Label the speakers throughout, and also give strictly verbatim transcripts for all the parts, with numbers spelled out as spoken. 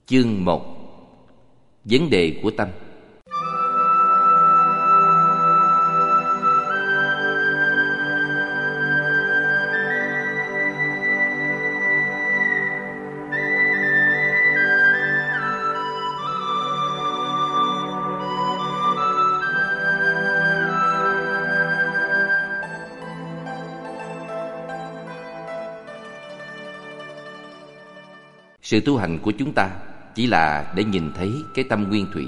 Speaker 1: Chương một. Vấn đề của tâm. Sự tu hành của chúng ta chỉ là để nhìn thấy cái tâm nguyên thủy.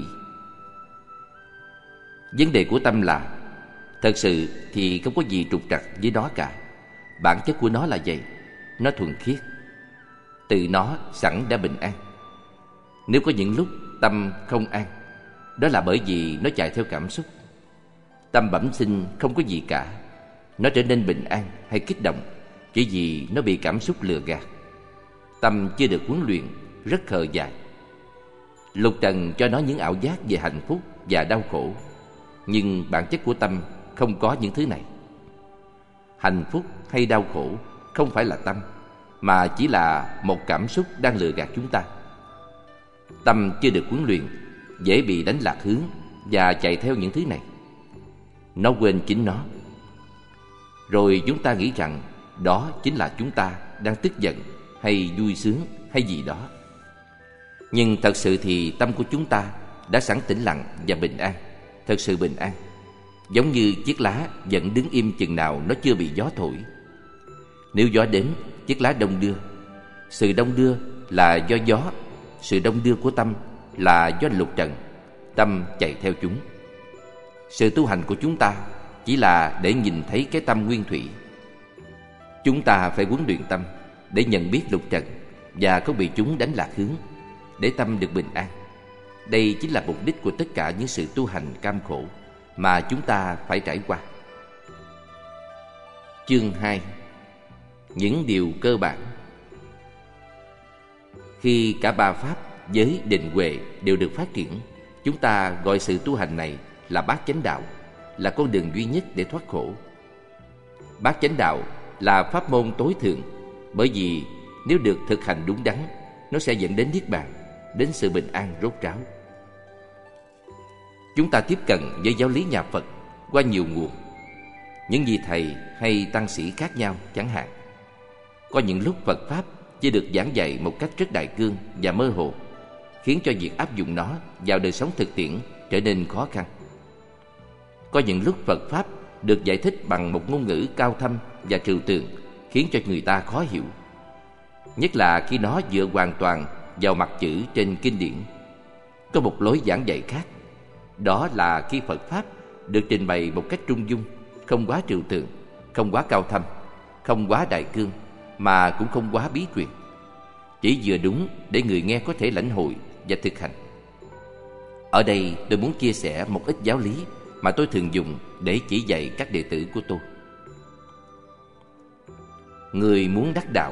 Speaker 1: Vấn đề của tâm là thật sự thì không có gì trục trặc với nó cả. Bản chất của nó là vậy. Nó thuần khiết. Từ nó sẵn đã bình an. Nếu có những lúc tâm không an, đó là bởi vì nó chạy theo cảm xúc. Tâm bẩm sinh không có gì cả. Nó trở nên bình an hay kích động chỉ vì nó bị cảm xúc lừa gạt. Tâm chưa được huấn luyện, rất khờ dại. Lục trần cho nó những ảo giác về hạnh phúc và đau khổ, nhưng bản chất của tâm không có những thứ này. Hạnh phúc hay đau khổ không phải là tâm, mà chỉ là một cảm xúc đang lừa gạt chúng ta. Tâm chưa được huấn luyện, dễ bị đánh lạc hướng và chạy theo những thứ này. Nó quên chính nó. Rồi chúng ta nghĩ rằng đó chính là chúng ta đang tức giận hay vui sướng hay gì đó. Nhưng thật sự thì tâm của chúng ta đã sẵn tĩnh lặng và bình an, thật sự bình an. Giống như chiếc lá vẫn đứng im chừng nào nó chưa bị gió thổi. Nếu gió đến, chiếc lá đông đưa. Sự đông đưa là do gió. Sự đông đưa của tâm là do lục trần. Tâm chạy theo chúng. Sự tu hành của chúng ta chỉ là để nhìn thấy cái tâm nguyên thủy. Chúng ta phải huấn luyện tâm để nhận biết lục trần và không bị chúng đánh lạc hướng, để tâm được bình an. Đây chính là mục đích của tất cả những sự tu hành cam khổ mà chúng ta phải trải qua. Chương hai. Những điều cơ bản. Khi cả ba pháp giới, định, huệ đều được phát triển, chúng ta gọi sự tu hành này là bát chánh đạo, là con đường duy nhất để thoát khổ. Bát chánh đạo là pháp môn tối thượng, bởi vì nếu được thực hành đúng đắn, nó sẽ dẫn đến niết bàn, đến sự bình an rốt ráo. Chúng ta tiếp cận với giáo lý nhà Phật qua nhiều nguồn. Những vị thầy hay tăng sĩ khác nhau chẳng hạn. Có những lúc Phật Pháp chỉ được giảng dạy một cách rất đại cương và mơ hồ, khiến cho việc áp dụng nó vào đời sống thực tiễn trở nên khó khăn. Có những lúc Phật Pháp được giải thích bằng một ngôn ngữ cao thâm và trừu tượng, khiến cho người ta khó hiểu. Nhất là khi nó dựa hoàn toàn vào mặt chữ trên kinh điển. Có một lối giảng dạy khác. Đó là khi Phật Pháp được trình bày một cách trung dung, không quá trừu tượng, không quá cao thâm, không quá đại cương, mà cũng không quá bí truyền. Chỉ vừa đúng để người nghe có thể lãnh hội và thực hành. Ở đây tôi muốn chia sẻ một ít giáo lý mà tôi thường dùng để chỉ dạy các đệ tử của tôi. Người muốn đắc đạo.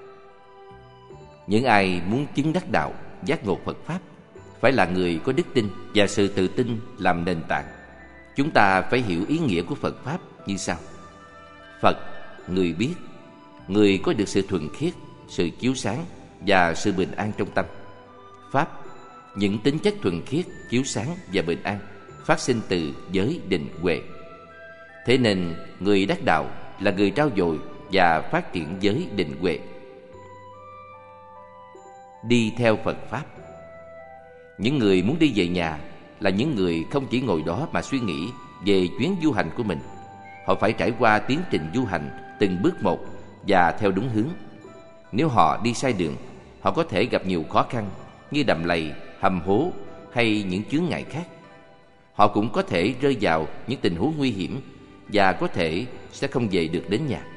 Speaker 1: Những ai muốn chứng đắc đạo, giác ngộ Phật Pháp phải là người có đức tin và sự tự tin làm nền tảng. Chúng ta phải hiểu ý nghĩa của Phật Pháp như sau. Phật, người biết, người có được sự thuần khiết, sự chiếu sáng và sự bình an trong tâm. Pháp, những tính chất thuần khiết, chiếu sáng và bình an phát sinh từ giới, định, huệ. Thế nên người đắc đạo là người trau dồi và phát triển giới, định, huệ. Đi theo Phật Pháp. Những người muốn đi về nhà là những người không chỉ ngồi đó mà suy nghĩ về chuyến du hành của mình. Họ phải trải qua tiến trình du hành từng bước một và theo đúng hướng. Nếu họ đi sai đường, họ có thể gặp nhiều khó khăn như đầm lầy, hầm hố hay những chướng ngại khác. Họ cũng có thể rơi vào những tình huống nguy hiểm và có thể sẽ không về được đến nhà.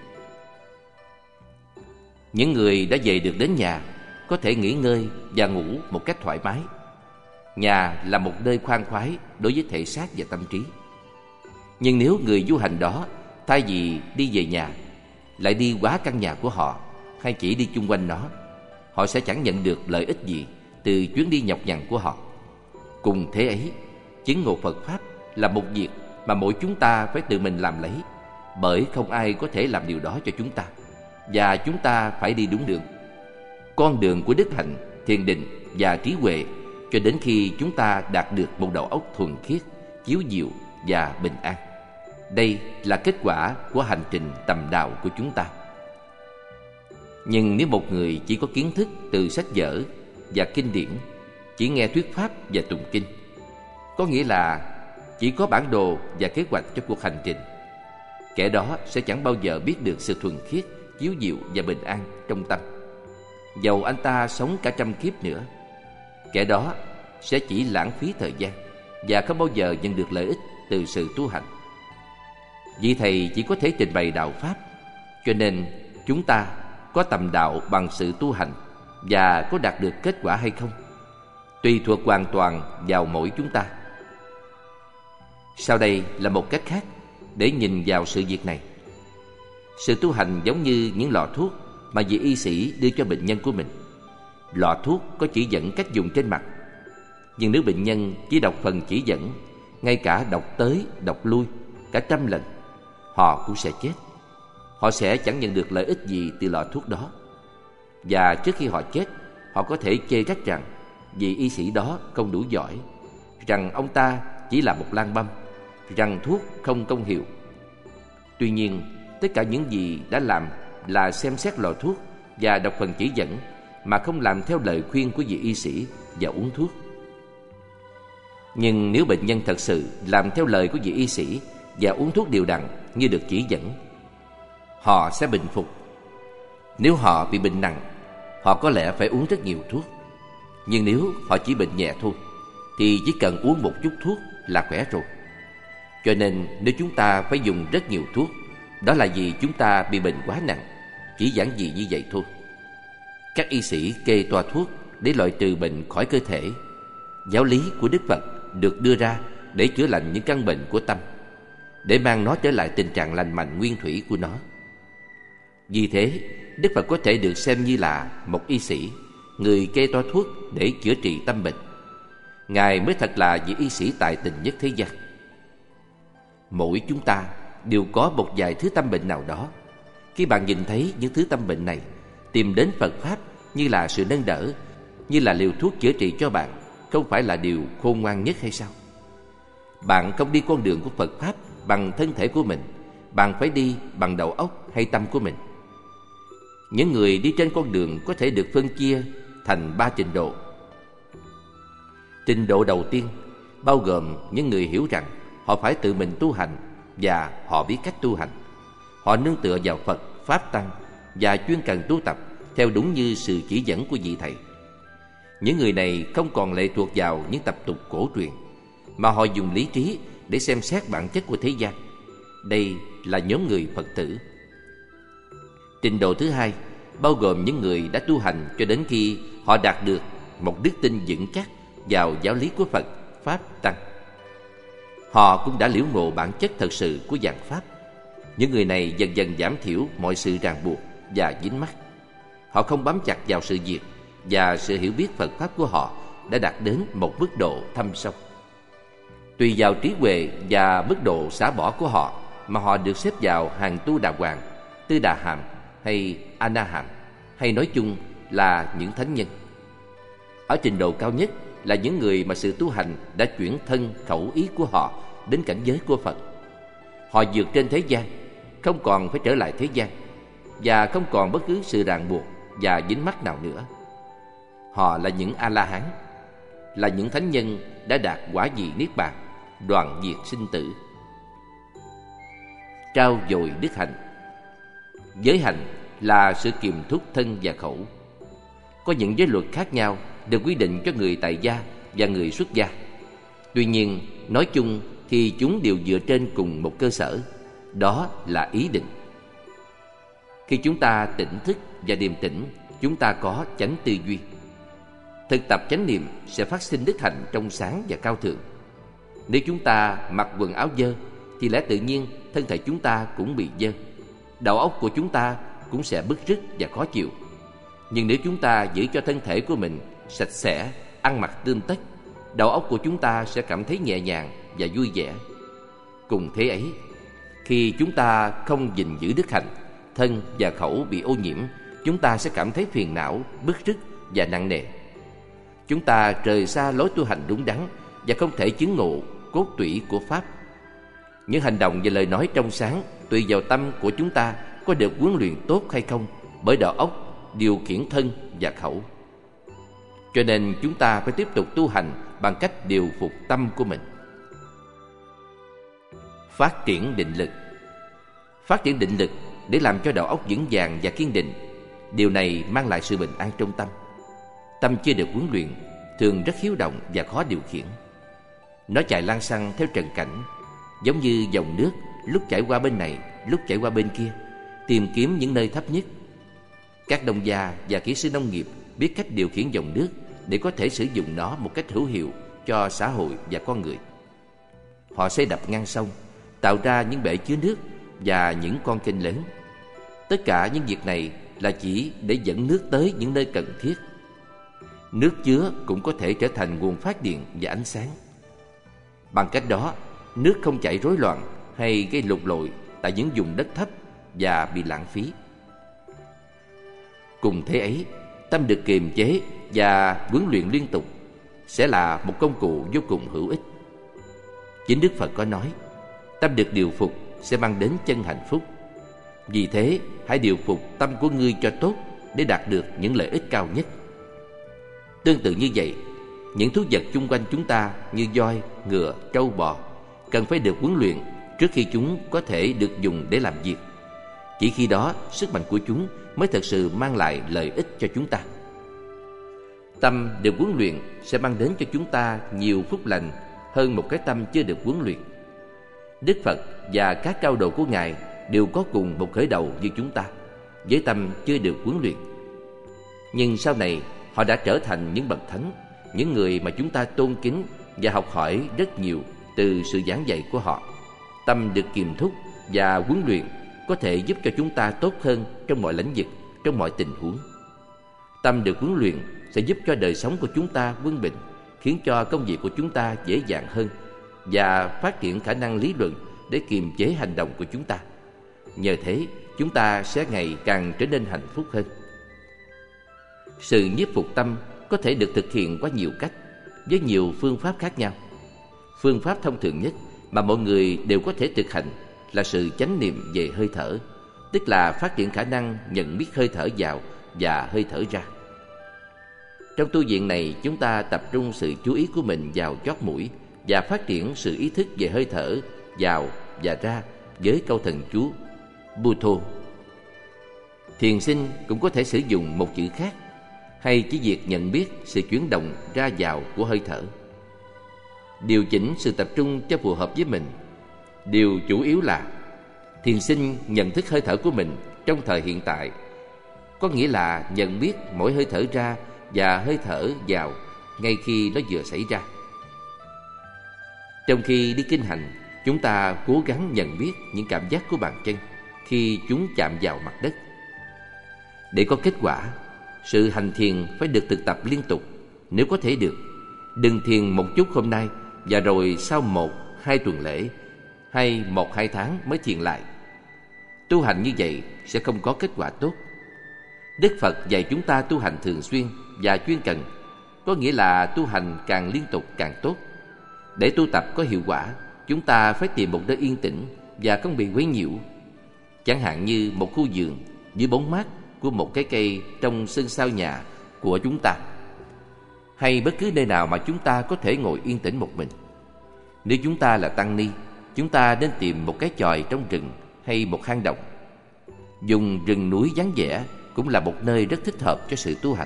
Speaker 1: Những người đã về được đến nhà có thể nghỉ ngơi và ngủ một cách thoải mái. Nhà là một nơi khoan khoái đối với thể xác và tâm trí. Nhưng nếu người du hành đó thay vì đi về nhà lại đi quá căn nhà của họ hay chỉ đi chung quanh nó, họ sẽ chẳng nhận được lợi ích gì từ chuyến đi nhọc nhằn của họ. Cùng thế ấy, chứng ngộ Phật Pháp là một việc mà mỗi chúng ta phải tự mình làm lấy, bởi không ai có thể làm điều đó cho chúng ta, và chúng ta phải đi đúng đường. Con đường của đức hạnh thiền định và trí huệ cho đến khi chúng ta đạt được một đầu óc thuần khiết, chiếu diệu và bình an. Đây là kết quả của hành trình tầm đạo của chúng ta. Nhưng nếu một người chỉ có kiến thức từ sách vở và kinh điển, chỉ nghe thuyết pháp và tụng kinh, có nghĩa là chỉ có bản đồ và kế hoạch cho cuộc hành trình, kẻ đó sẽ chẳng bao giờ biết được sự thuần khiết, chiếu diệu và bình an trong tâm. Dầu anh ta sống cả trăm kiếp nữa, kẻ đó sẽ chỉ lãng phí thời gian và không bao giờ nhận được lợi ích từ sự tu hành. Vì thầy chỉ có thể trình bày đạo pháp, cho nên chúng ta có tầm đạo bằng sự tu hành, và có đạt được kết quả hay không tùy thuộc hoàn toàn vào mỗi chúng ta. Sau đây là một cách khác để nhìn vào sự việc này. Sự tu hành giống như những lọ thuốc mà vị y sĩ đưa cho bệnh nhân của mình. Lọ thuốc có chỉ dẫn cách dùng trên mặt, nhưng nếu bệnh nhân chỉ đọc phần chỉ dẫn, ngay cả đọc tới đọc lui cả trăm lần, họ cũng sẽ chết. Họ sẽ chẳng nhận được lợi ích gì từ lọ thuốc đó. Và trước khi họ chết, họ có thể chê trách rằng vị y sĩ đó không đủ giỏi, rằng ông ta chỉ là một lang băm, rằng thuốc không công hiệu. Tuy nhiên, tất cả những gì đã làm là xem xét lọ thuốc và đọc phần chỉ dẫn, mà không làm theo lời khuyên của vị y sĩ và uống thuốc. Nhưng nếu bệnh nhân thật sự làm theo lời của vị y sĩ và uống thuốc đều đặn như được chỉ dẫn, họ sẽ bình phục. Nếu họ bị bệnh nặng, họ có lẽ phải uống rất nhiều thuốc. Nhưng nếu họ chỉ bệnh nhẹ thôi, thì chỉ cần uống một chút thuốc là khỏe rồi. Cho nên nếu chúng ta phải dùng rất nhiều thuốc, đó là vì chúng ta bị bệnh quá nặng, chỉ giản dị như vậy thôi. Các y sĩ kê toa thuốc để loại trừ bệnh khỏi cơ thể. Giáo lý của Đức Phật được đưa ra để chữa lành những căn bệnh của tâm, để mang nó trở lại tình trạng lành mạnh nguyên thủy của nó. Vì thế, Đức Phật có thể được xem như là một y sĩ, người kê toa thuốc để chữa trị tâm bệnh. Ngài mới thật là vị y sĩ tài tình nhất thế gian. Mỗi chúng ta đều có một vài thứ tâm bệnh nào đó. Khi bạn nhìn thấy những thứ tâm bệnh này, tìm đến Phật Pháp như là sự nâng đỡ, như là liều thuốc chữa trị cho bạn, không phải là điều khôn ngoan nhất hay sao? Bạn không đi con đường của Phật Pháp bằng thân thể của mình, bạn phải đi bằng đầu óc hay tâm của mình. Những người đi trên con đường có thể được phân chia thành ba trình độ. Trình độ đầu tiên bao gồm những người hiểu rằng họ phải tự mình tu hành và họ biết cách tu hành. Họ nương tựa vào Phật, Pháp Tăng và chuyên cần tu tập theo đúng như sự chỉ dẫn của vị thầy. Những người này không còn lệ thuộc vào những tập tục cổ truyền, mà họ dùng lý trí để xem xét bản chất của thế gian. Đây là nhóm người Phật tử. Trình độ thứ hai bao gồm những người đã tu hành cho đến khi họ đạt được một đức tin vững chắc vào giáo lý của Phật, Pháp, Tăng. Họ cũng đã liễu ngộ bản chất thật sự của giảng Pháp. Những người này dần dần giảm thiểu mọi sự ràng buộc và dính mắc. Họ không bám chặt vào sự việc, và sự hiểu biết Phật Pháp của họ đã đạt đến một mức độ thâm sâu. Tùy vào trí huệ và mức độ xả bỏ của họ mà họ được xếp vào hàng tu đà hoàng, tư đà hàm hay a na hàm, hay nói chung là những thánh nhân. Ở trình độ cao nhất là những người mà sự tu hành đã chuyển thân khẩu ý của họ đến cảnh giới của Phật. Họ vượt trên thế gian, không còn phải trở lại thế gian, và không còn bất cứ sự ràng buộc và dính mắc nào nữa. Họ là những A-la-hán, là những thánh nhân đã đạt quả vị niết bàn, đoạn diệt sinh tử. Trao dồi đức hạnh. Giới hạnh là sự kiềm thúc thân và khẩu. Có những giới luật khác nhau được quy định cho người tại gia và người xuất gia. Tuy nhiên, nói chung thì chúng đều dựa trên cùng một cơ sở, đó là ý định. Khi chúng ta tỉnh thức và điềm tĩnh, chúng ta có chánh tư duy. Thực tập chánh niệm sẽ phát sinh đức hạnh trong sáng và cao thượng. Nếu chúng ta mặc quần áo dơ, thì lẽ tự nhiên thân thể chúng ta cũng bị dơ. Đầu óc của chúng ta cũng sẽ bứt rứt và khó chịu. Nhưng nếu chúng ta giữ cho thân thể của mình sạch sẽ, ăn mặc tươm tất, đầu óc của chúng ta sẽ cảm thấy nhẹ nhàng và vui vẻ. Cùng thế ấy, khi chúng ta không gìn giữ đức hạnh, thân và khẩu bị ô nhiễm, chúng ta sẽ cảm thấy phiền não, bứt rứt và nặng nề. chúng ta rời xa lối tu hành đúng đắn và không thể chứng ngộ cốt tủy của Pháp. Những hành động và lời nói trong sáng tùy vào tâm của chúng ta có được huấn luyện tốt hay không bởi đầu óc điều khiển thân và khẩu. Cho nên chúng ta phải tiếp tục tu hành bằng cách điều phục tâm của mình. Phát triển định lực. Phát triển định lực để làm cho đầu óc vững vàng và kiên định. Điều này mang lại sự bình an trong tâm. Tâm chưa được huấn luyện thường rất hiếu động và khó điều khiển. Nó chạy lăng xăng theo trần cảnh, giống như dòng nước lúc chảy qua bên này, lúc chảy qua bên kia, tìm kiếm những nơi thấp nhất. Các nông gia và kỹ sư nông nghiệp biết cách điều khiển dòng nước để có thể sử dụng nó một cách hữu hiệu cho xã hội và con người. Họ xây đập ngăn sông, tạo ra những bể chứa nước và những con kênh lớn. Tất cả những việc này là chỉ để dẫn nước tới những nơi cần thiết. Nước chứa cũng có thể trở thành nguồn phát điện và ánh sáng. Bằng cách đó, nước không chảy rối loạn hay gây lụt lội tại những vùng đất thấp và bị lãng phí. Cùng thế ấy, tâm được kiềm chế và huấn luyện liên tục sẽ là một công cụ vô cùng hữu ích. Chính Đức Phật có nói, tâm được điều phục sẽ mang đến chân hạnh phúc. Vì thế, hãy điều phục tâm của ngươi cho tốt để đạt được những lợi ích cao nhất. Tương tự như vậy, những thú vật chung quanh chúng ta như voi, ngựa, trâu bò cần phải được huấn luyện trước khi chúng có thể được dùng để làm việc. Chỉ khi đó, sức mạnh của chúng mới thực sự mang lại lợi ích cho chúng ta. Tâm được huấn luyện sẽ mang đến cho chúng ta nhiều phúc lành hơn một cái tâm chưa được huấn luyện. Đức Phật và các cao độ của Ngài đều có cùng một khởi đầu như chúng ta, với tâm chưa được huấn luyện. Nhưng sau này, họ đã trở thành những bậc thánh, những người mà chúng ta tôn kính và học hỏi rất nhiều từ sự giảng dạy của họ. Tâm được kiềm thúc và huấn luyện có thể giúp cho chúng ta tốt hơn trong mọi lĩnh vực, trong mọi tình huống. Tâm được huấn luyện sẽ giúp cho đời sống của chúng ta quân bình, khiến cho công việc của chúng ta dễ dàng hơn và phát triển khả năng lý luận để kiềm chế hành động của chúng ta. Nhờ thế, chúng ta sẽ ngày càng trở nên hạnh phúc hơn. Sự nhiếp phục tâm có thể được thực hiện qua nhiều cách, với nhiều phương pháp khác nhau. Phương pháp thông thường nhất mà mọi người đều có thể thực hành là sự chánh niệm về hơi thở, tức là phát triển khả năng nhận biết hơi thở vào và hơi thở ra. Trong tu viện này, chúng ta tập trung sự chú ý của mình vào chót mũi và phát triển sự ý thức về hơi thở vào và ra với câu thần chú Butho. Thiền sinh cũng có thể sử dụng một chữ khác, hay chỉ việc nhận biết sự chuyển động ra vào của hơi thở. Điều chỉnh sự tập trung cho phù hợp với mình. Điều chủ yếu là thiền sinh nhận thức hơi thở của mình trong thời hiện tại, có nghĩa là nhận biết mỗi hơi thở ra và hơi thở vào ngay khi nó vừa xảy ra. Trong khi đi kinh hành, chúng ta cố gắng nhận biết những cảm giác của bàn chân khi chúng chạm vào mặt đất. Để có kết quả, sự hành thiền phải được thực tập liên tục. Nếu có thể được, đừng thiền một chút hôm nay và rồi sau một, hai tuần lễ hay một, hai tháng mới thiền lại. Tu hành như vậy sẽ không có kết quả tốt. Đức Phật dạy chúng ta tu hành thường xuyên và chuyên cần, có nghĩa là tu hành càng liên tục càng tốt. Để tu tập có hiệu quả, chúng ta phải tìm một nơi yên tĩnh và không bị quấy nhiễu. Chẳng hạn như một khu vườn dưới bóng mát của một cái cây trong sân sau nhà của chúng ta, hay bất cứ nơi nào mà chúng ta có thể ngồi yên tĩnh một mình. Nếu chúng ta là tăng ni, chúng ta nên tìm một cái chòi trong rừng hay một hang động. Dùng rừng núi vắng vẻ cũng là một nơi rất thích hợp cho sự tu hành.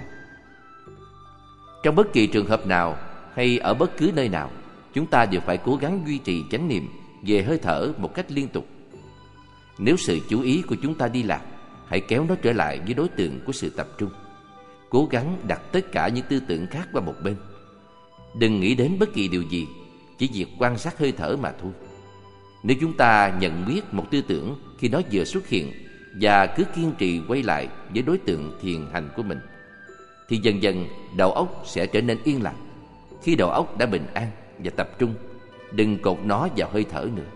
Speaker 1: Trong bất kỳ trường hợp nào hay ở bất cứ nơi nào, chúng ta đều phải cố gắng duy trì chánh niệm về hơi thở một cách liên tục. Nếu sự chú ý của chúng ta đi lạc, hãy kéo nó trở lại với đối tượng của sự tập trung. Cố gắng đặt tất cả những tư tưởng khác qua một bên. Đừng nghĩ đến bất kỳ điều gì, chỉ việc quan sát hơi thở mà thôi. Nếu chúng ta nhận biết một tư tưởng khi nó vừa xuất hiện và cứ kiên trì quay lại với đối tượng thiền hành của mình, thì dần dần đầu óc sẽ trở nên yên lặng. Khi đầu óc đã bình an và tập trung, đừng cột nó vào hơi thở nữa.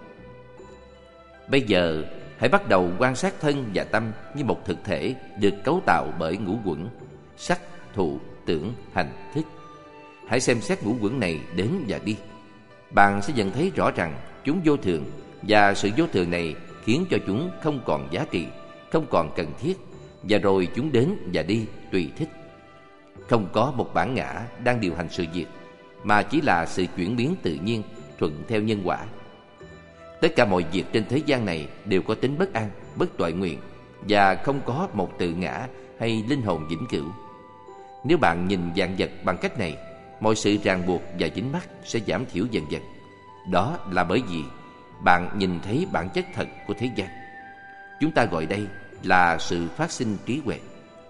Speaker 1: Bây giờ hãy bắt đầu quan sát thân và tâm như một thực thể được cấu tạo bởi ngũ uẩn: sắc, thụ, tưởng, hành, thức. hãy xem xét ngũ uẩn này đến và đi. Bạn sẽ nhận thấy rõ rằng chúng vô thường, và sự vô thường này khiến cho chúng không còn giá trị, không còn cần thiết, và rồi chúng đến và đi tùy thích. Không có một bản ngã đang điều hành sự việc, mà chỉ là sự chuyển biến tự nhiên thuận theo nhân quả. Tất cả mọi việc trên thế gian này đều có tính bất an, bất toại nguyện, và không có một tự ngã hay linh hồn vĩnh cửu. Nếu bạn nhìn vạn vật bằng cách này, mọi sự ràng buộc và dính mắc sẽ giảm thiểu dần dần. Đó là bởi vì bạn nhìn thấy bản chất thật của thế gian. Chúng ta gọi đây là sự phát sinh trí huệ.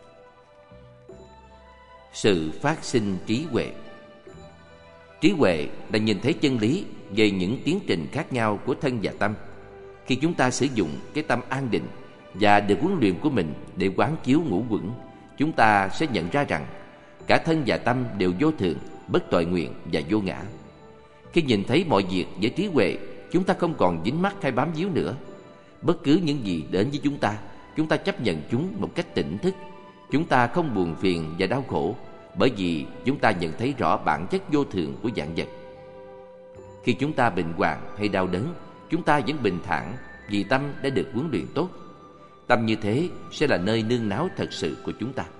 Speaker 1: Sự phát sinh trí huệ. Trí huệ là nhìn thấy chân lý về những tiến trình khác nhau của thân và tâm. Khi chúng ta sử dụng cái tâm an định và được huấn luyện của mình để quán chiếu ngũ uẩn, chúng ta sẽ nhận ra rằng cả thân và tâm đều vô thường, bất toại nguyện và vô ngã. Khi nhìn thấy mọi việc với trí huệ, chúng ta không còn dính mắc hay bám víu nữa. Bất cứ những gì đến với chúng ta, chúng ta chấp nhận chúng một cách tỉnh thức. Chúng ta không buồn phiền và đau khổ, bởi vì chúng ta nhận thấy rõ bản chất vô thường của vạn vật. Khi chúng ta bệnh hoạn hay đau đớn, chúng ta vẫn bình thản vì tâm đã được huấn luyện tốt. Tâm như thế sẽ là nơi nương náu thật sự của chúng ta.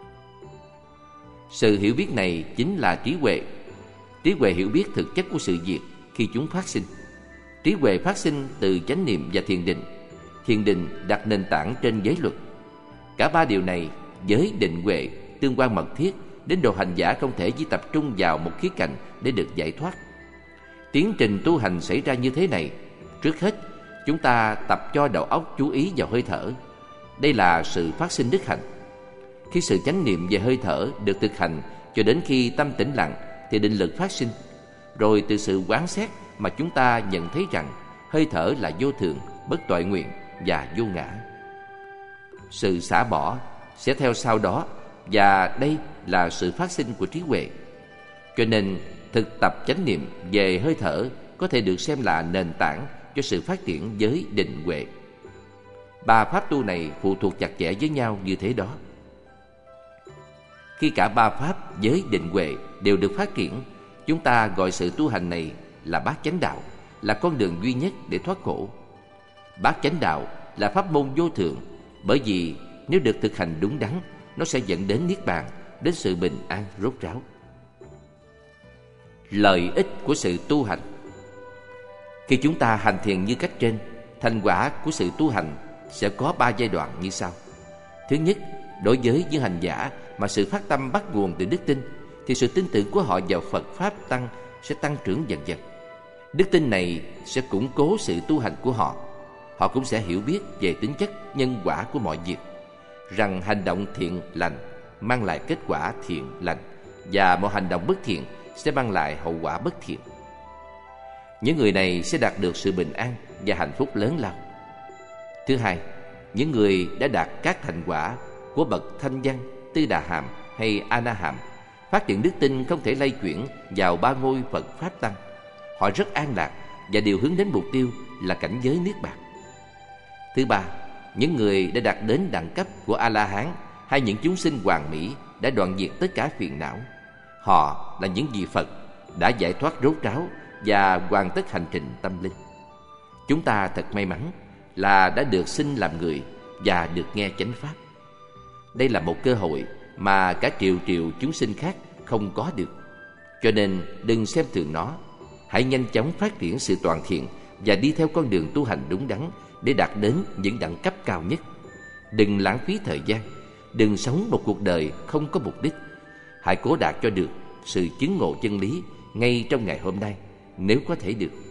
Speaker 1: Sự hiểu biết này chính là trí huệ. Trí huệ hiểu biết thực chất của sự việc khi chúng phát sinh. Trí huệ phát sinh từ chánh niệm và thiền định. Thiền định đặt nền tảng trên giới luật. Cả ba điều này, giới, định, huệ, tương quan mật thiết, đến độ hành giả không thể chỉ tập trung vào một khía cạnh để được giải thoát. Tiến trình tu hành xảy ra như thế này. Trước hết, chúng ta tập cho đầu óc chú ý vào hơi thở. Đây là sự phát sinh đức hạnh. Khi sự chánh niệm về hơi thở được thực hành cho đến khi tâm tĩnh lặng, thì định lực phát sinh. Rồi từ sự quán xét mà chúng ta nhận thấy rằng hơi thở là vô thường, bất toại nguyện và vô ngã. Sự xả bỏ sẽ theo sau đó, và đây là sự phát sinh của trí huệ. Cho nên thực tập chánh niệm về hơi thở có thể được xem là nền tảng cho sự phát triển giới, định, huệ. Ba pháp tu này phụ thuộc chặt chẽ với nhau như thế đó. Khi cả ba pháp giới, định, huệ đều được phát triển, chúng ta gọi sự tu hành này là bát chánh đạo, là con đường duy nhất để thoát khổ. Bát chánh đạo là pháp môn vô thượng, bởi vì nếu được thực hành đúng đắn, nó sẽ dẫn đến niết bàn, đến sự bình an rốt ráo. Lợi ích của sự tu hành. Khi chúng ta hành thiền như cách trên, thành quả của sự tu hành sẽ có ba giai đoạn như sau. Thứ nhất, đối với những hành giả mà sự phát tâm bắt nguồn từ đức tin, thì sự tin tưởng của họ vào Phật Pháp Tăng sẽ tăng trưởng dần dần. Đức tin này sẽ củng cố sự tu hành của họ. Họ cũng sẽ hiểu biết về tính chất nhân quả của mọi việc, rằng hành động thiện lành mang lại kết quả thiện lành, và mọi hành động bất thiện sẽ mang lại hậu quả bất thiện. Những người này sẽ đạt được sự bình an và hạnh phúc lớn lao. Thứ hai, những người đã đạt các thành quả của bậc Thanh Văn, Tư Đà Hàm hay A Na Hàm, phát triển đức tin không thể lay chuyển vào ba ngôi Phật Pháp Tăng. Họ rất an lạc và đều hướng đến mục tiêu là cảnh giới niết bàn. Thứ ba, những người đã đạt đến đẳng cấp của A-la-hán hay những chúng sinh hoàn mỹ đã đoạn diệt tất cả phiền não. Họ là những vị Phật đã giải thoát rốt ráo và hoàn tất hành trình tâm linh. Chúng ta thật may mắn là đã được sinh làm người và được nghe chánh pháp. Đây là một cơ hội mà cả triệu triệu chúng sinh khác không có được. Cho nên đừng xem thường nó. Hãy nhanh chóng phát triển sự toàn thiện và đi theo con đường tu hành đúng đắn để đạt đến những đẳng cấp cao nhất. Đừng lãng phí thời gian, đừng sống một cuộc đời không có mục đích. Hãy cố đạt cho được sự chứng ngộ chân lý ngay trong ngày hôm nay, nếu có thể được.